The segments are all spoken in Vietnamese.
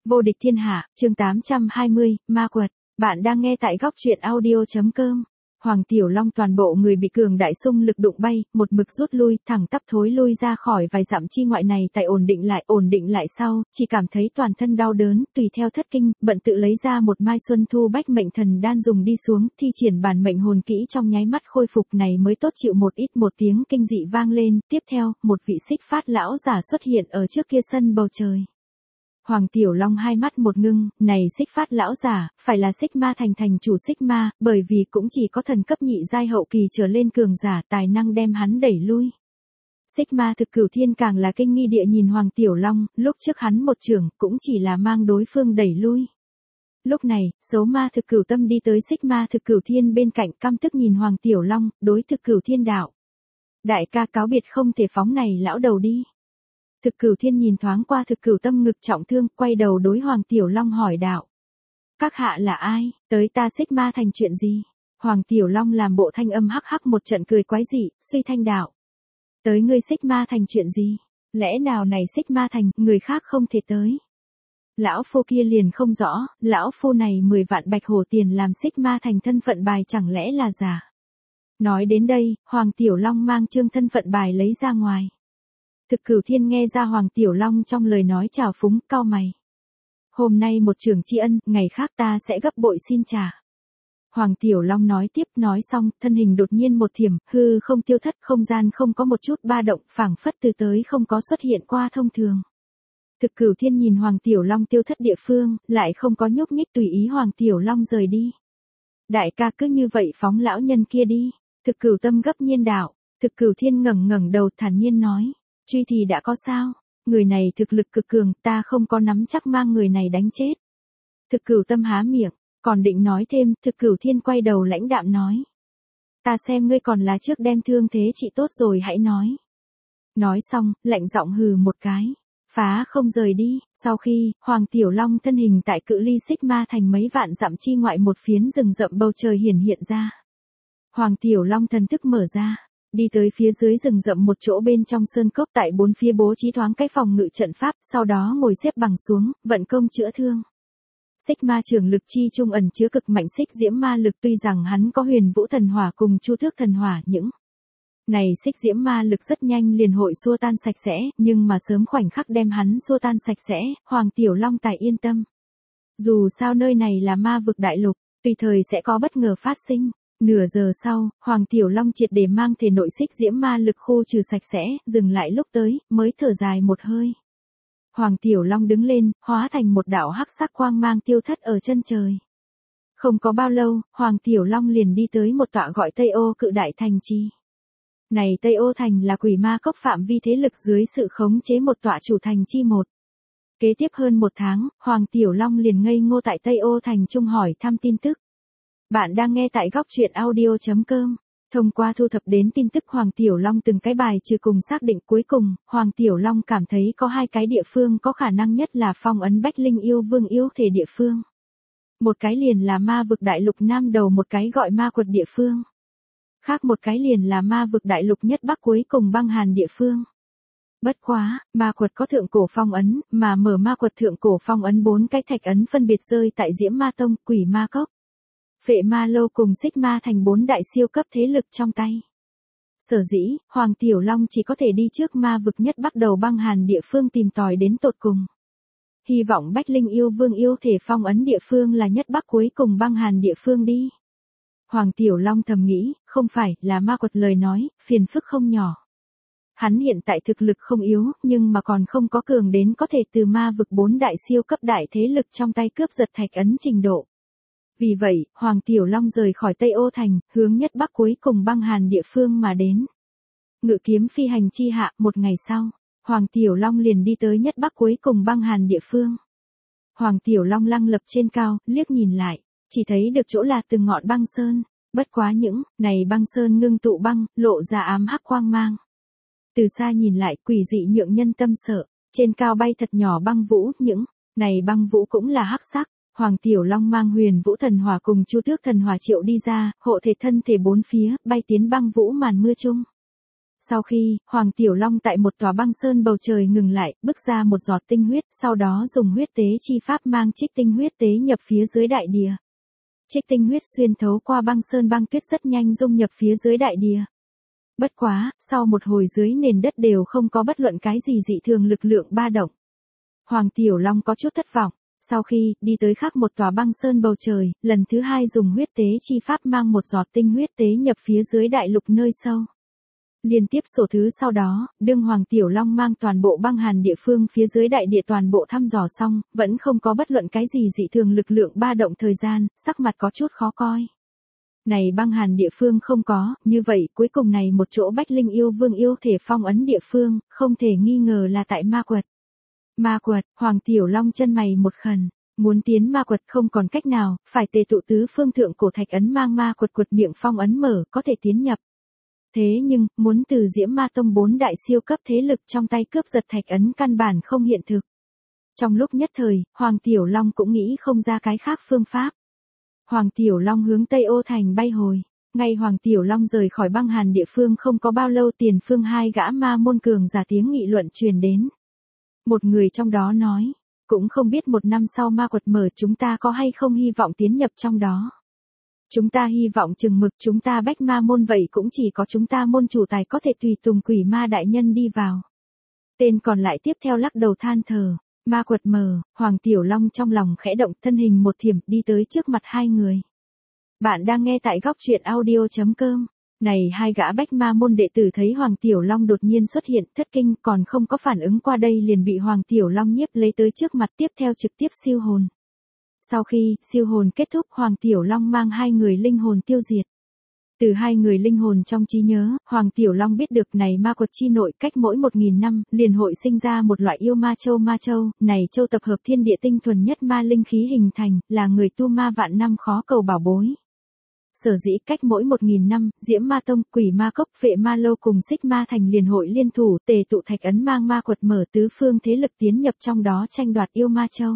Vô địch thiên hạ, chương 820, ma quật. Bạn đang nghe tại góc truyện audio.com. Hoàng Tiểu Long toàn bộ người bị cường đại xung lực đụng bay, một mực rút lui, thẳng tắp thối lui ra khỏi vài dặm chi ngoại này tại ổn định lại sau, chỉ cảm thấy toàn thân đau đớn, tùy theo thất kinh, bận tự lấy ra một mai xuân thu bách mệnh thần đan dùng đi xuống, thi triển bản mệnh hồn kỹ trong nháy mắt khôi phục này mới tốt chịu một tiếng kinh dị vang lên, tiếp theo, một vị xích phát lão giả xuất hiện ở trước kia sân bầu trời. Hoàng Tiểu Long hai mắt một ngưng, này xích phát lão giả, phải là xích ma thành chủ xích ma, bởi vì cũng chỉ có thần cấp nhị giai hậu kỳ trở lên cường giả tài năng đem hắn đẩy lui. Xích ma thực cửu thiên càng là kinh nghi địa nhìn Hoàng Tiểu Long, lúc trước hắn một trưởng, cũng chỉ là mang đối phương đẩy lui. Lúc này, xấu ma thực cửu tâm đi tới xích ma thực cửu thiên bên cạnh căm tức nhìn Hoàng Tiểu Long, đối thực cửu thiên đạo. Đại ca cáo biệt không thể phóng này lão đầu đi. Thực cửu thiên nhìn thoáng qua thực cửu tâm ngực trọng thương, quay đầu đối Hoàng Tiểu Long hỏi đạo. Các hạ là ai, tới ta xích ma thành chuyện gì? Hoàng Tiểu Long làm bộ thanh âm hắc hắc một trận cười quái dị, suy thanh đạo. Tới ngươi xích ma thành chuyện gì? Lẽ nào này xích ma thành, người khác không thể tới? Lão phu kia liền không rõ, lão phu này 10 vạn bạch hổ tiền làm xích ma thành thân phận bài chẳng lẽ là giả? Nói đến đây, Hoàng Tiểu Long mang trương thân phận bài lấy ra ngoài. Thực cửu thiên nghe ra Hoàng Tiểu Long trong lời nói trào phúng, cau mày. Hôm nay một trường tri ân, ngày khác ta sẽ gấp bội xin trả. Hoàng Tiểu Long nói tiếp, nói xong, thân hình đột nhiên một thiểm, hư không tiêu thất, không gian không có một chút ba động, phảng phất từ tới không có xuất hiện qua thông thường. Thực cửu thiên nhìn Hoàng Tiểu Long tiêu thất địa phương, lại không có nhúc nhích tùy ý Hoàng Tiểu Long rời đi. Đại ca cứ như vậy phóng lão nhân kia đi. Thực cửu tâm gấp nhiên đạo. Thực cửu thiên ngẩng đầu thản nhiên nói. Truy thì đã có sao, người này thực lực cực cường, ta không có nắm chắc mang người này đánh chết. Thực cửu tâm há miệng, còn định nói thêm, thực cửu thiên quay đầu lãnh đạm nói. Ta xem ngươi còn là trước đem thương thế trị tốt rồi hãy nói. Nói xong, lạnh giọng hừ một cái, phá không rời đi, sau khi, Hoàng Tiểu Long thân hình tại cự ly xích ma thành mấy vạn dặm chi ngoại một phiến rừng rậm bầu trời hiện ra. Hoàng Tiểu Long thần thức mở ra. Đi tới phía dưới rừng rậm một chỗ bên trong sơn cốc tại bốn phía bố trí thoáng cái phòng ngự trận pháp, sau đó ngồi xếp bằng xuống, vận công chữa thương. Xích ma trường lực chi trung ẩn chứa cực mạnh xích diễm ma lực, tuy rằng hắn có huyền vũ thần hỏa cùng chu tước thần hỏa, những này xích diễm ma lực rất nhanh liền hội xua tan sạch sẽ, nhưng mà sớm khoảnh khắc đem hắn xua tan sạch sẽ, Hoàng Tiểu Long tài yên tâm. Dù sao nơi này là ma vực đại lục, tùy thời sẽ có bất ngờ phát sinh. Nửa giờ sau, Hoàng Tiểu Long triệt để mang thể nội xích diễm ma lực khô trừ sạch sẽ, dừng lại lúc tới, mới thở dài một hơi. Hoàng Tiểu Long đứng lên, hóa thành một đạo hắc sắc quang mang tiêu thất ở chân trời. Không có bao lâu, Hoàng Tiểu Long liền đi tới một tọa gọi Tây Ô cự đại thành trì. Này Tây Ô thành là quỷ ma cốc phạm vi thế lực dưới sự khống chế một tọa chủ thành chi một. Kế tiếp hơn một tháng, Hoàng Tiểu Long liền ngây ngô tại Tây Ô thành trung hỏi thăm tin tức. Bạn đang nghe tại góc truyện audio.com. Thông qua thu thập đến tin tức Hoàng Tiểu Long từng cái bài trừ cùng xác định cuối cùng, Hoàng Tiểu Long cảm thấy có hai cái địa phương có khả năng nhất là phong ấn Bách Linh yêu vương yêu thể địa phương. Một cái liền là ma vực đại lục nam đầu, một cái gọi ma quật địa phương. Khác một cái liền là ma vực đại lục nhất bắc cuối cùng băng hàn địa phương. Bất quá, ma quật có thượng cổ phong ấn, mà mở ma quật thượng cổ phong ấn 4 cái thạch ấn phân biệt rơi tại Diễm Ma Tông, Quỷ Ma Cốc, Phệ Ma Lô cùng Xích Ma thành 4 đại siêu cấp thế lực trong tay. Sở dĩ, Hoàng Tiểu Long chỉ có thể đi trước ma vực nhất bắt đầu băng hàn địa phương tìm tòi đến tột cùng. Hy vọng Bách Linh yêu vương yêu thể phong ấn địa phương là nhất bắc cuối cùng băng hàn địa phương đi. Hoàng Tiểu Long thầm nghĩ, không phải là ma quật lời nói, phiền phức không nhỏ. Hắn hiện tại thực lực không yếu, nhưng mà còn không có cường đến có thể từ ma vực 4 đại siêu cấp đại thế lực trong tay cướp giật thạch ấn trình độ. Vì vậy, Hoàng Tiểu Long rời khỏi Tây Ô thành, hướng nhất bắc cuối cùng băng hàn địa phương mà đến. Ngự kiếm phi hành chi hạ, một ngày sau, Hoàng Tiểu Long liền đi tới nhất bắc cuối cùng băng hàn địa phương. Hoàng Tiểu Long lăng lập trên cao, liếc nhìn lại, chỉ thấy được chỗ là từng ngọn băng sơn, bất quá những này băng sơn ngưng tụ băng, lộ ra ám hắc quang mang. Từ xa nhìn lại, quỷ dị nhượng nhân tâm sợ, trên cao bay thật nhỏ băng vũ, những này băng vũ cũng là hắc sắc. Hoàng Tiểu Long mang huyền vũ thần hỏa cùng chu tước thần hỏa triệu đi ra, hộ thể thân thể bốn phía, bay tiến băng vũ màn mưa chung. Sau khi, Hoàng Tiểu Long tại một tòa băng sơn bầu trời ngừng lại, bức ra một giọt tinh huyết, sau đó dùng huyết tế chi pháp mang trích tinh huyết tế nhập phía dưới đại địa. Trích tinh huyết xuyên thấu qua băng sơn băng tuyết rất nhanh dung nhập phía dưới đại địa. Bất quá, sau một hồi dưới nền đất đều không có bất luận cái gì dị thường lực lượng ba động. Hoàng Tiểu Long có chút thất vọng. Sau khi, đi tới khác một tòa băng sơn bầu trời, lần thứ hai dùng huyết tế chi pháp mang một giọt tinh huyết tế nhập phía dưới đại lục nơi sâu. Liên tiếp số thứ sau đó, đương Hoàng Tiểu Long mang toàn bộ băng hàn địa phương phía dưới đại địa toàn bộ thăm dò xong, vẫn không có bất luận cái gì dị thường lực lượng ba động thời gian, sắc mặt có chút khó coi. Này băng hàn địa phương không có, như vậy cuối cùng này một chỗ Bách Linh yêu vương yêu thể phong ấn địa phương, không thể nghi ngờ là tại ma quật. Ma quật, Hoàng Tiểu Long chân mày một khẩn, muốn tiến ma quật không còn cách nào, phải tề tụ tứ phương thượng cổ thạch ấn mang ma quật quật miệng phong ấn mở, có thể tiến nhập. Thế nhưng, muốn từ Diễm Ma Tông 4 đại siêu cấp thế lực trong tay cướp giật thạch ấn căn bản không hiện thực. Trong lúc nhất thời, Hoàng Tiểu Long cũng nghĩ không ra cái khác phương pháp. Hoàng Tiểu Long hướng Tây Ô Thành bay hồi. Ngay Hoàng Tiểu Long rời khỏi băng hàn địa phương không có bao lâu tiền phương hai gã ma môn cường giả tiếng nghị luận truyền đến. Một người trong đó nói, cũng không biết một năm sau ma quật mở chúng ta có hay không hy vọng tiến nhập trong đó. Chúng ta hy vọng chừng mực chúng ta Bách Ma môn vậy cũng chỉ có chúng ta môn chủ tài có thể tùy tùng quỷ ma đại nhân đi vào. Tên còn lại tiếp theo lắc đầu than thở, ma quật mở, Hoàng Tiểu Long trong lòng khẽ động thân hình một thiểm đi tới trước mặt hai người. Bạn đang nghe tại góc truyện audio.com. Này hai gã Bách Ma môn đệ tử thấy Hoàng Tiểu Long đột nhiên xuất hiện thất kinh còn không có phản ứng qua đây liền bị Hoàng Tiểu Long nhiếp lấy tới trước mặt tiếp theo trực tiếp siêu hồn. Sau khi siêu hồn kết thúc Hoàng Tiểu Long mang hai người linh hồn tiêu diệt. Từ hai người linh hồn trong trí nhớ, Hoàng Tiểu Long biết được này ma quật chi nội cách mỗi 1000 năm, liền hội sinh ra một loại yêu ma châu, này châu tập hợp thiên địa tinh thuần nhất ma linh khí hình thành, là người tu ma vạn năm khó cầu bảo bối. Sở dĩ cách mỗi 1000 năm, Diễm Ma Tông, Quỷ Ma Cốc, Phệ Ma Lô cùng Xích Ma Thành liền hội liên thủ, tề tụ thạch ấn mang ma quật mở tứ phương thế lực tiến nhập trong đó tranh đoạt yêu ma châu.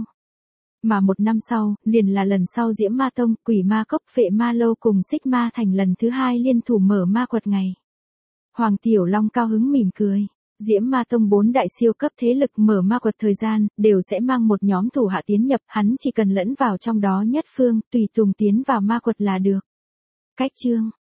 Mà một năm sau, liền là lần sau Diễm Ma Tông, Quỷ Ma Cốc, Phệ Ma Lô cùng Xích Ma Thành lần thứ hai liên thủ mở ma quật ngày. Hoàng Tiểu Long cao hứng mỉm cười. Diễm Ma Tông 4 đại siêu cấp thế lực mở ma quật thời gian, đều sẽ mang một nhóm thủ hạ tiến nhập, hắn chỉ cần lẫn vào trong đó nhất phương, tùy tùng tiến vào ma quật là được. Cách chương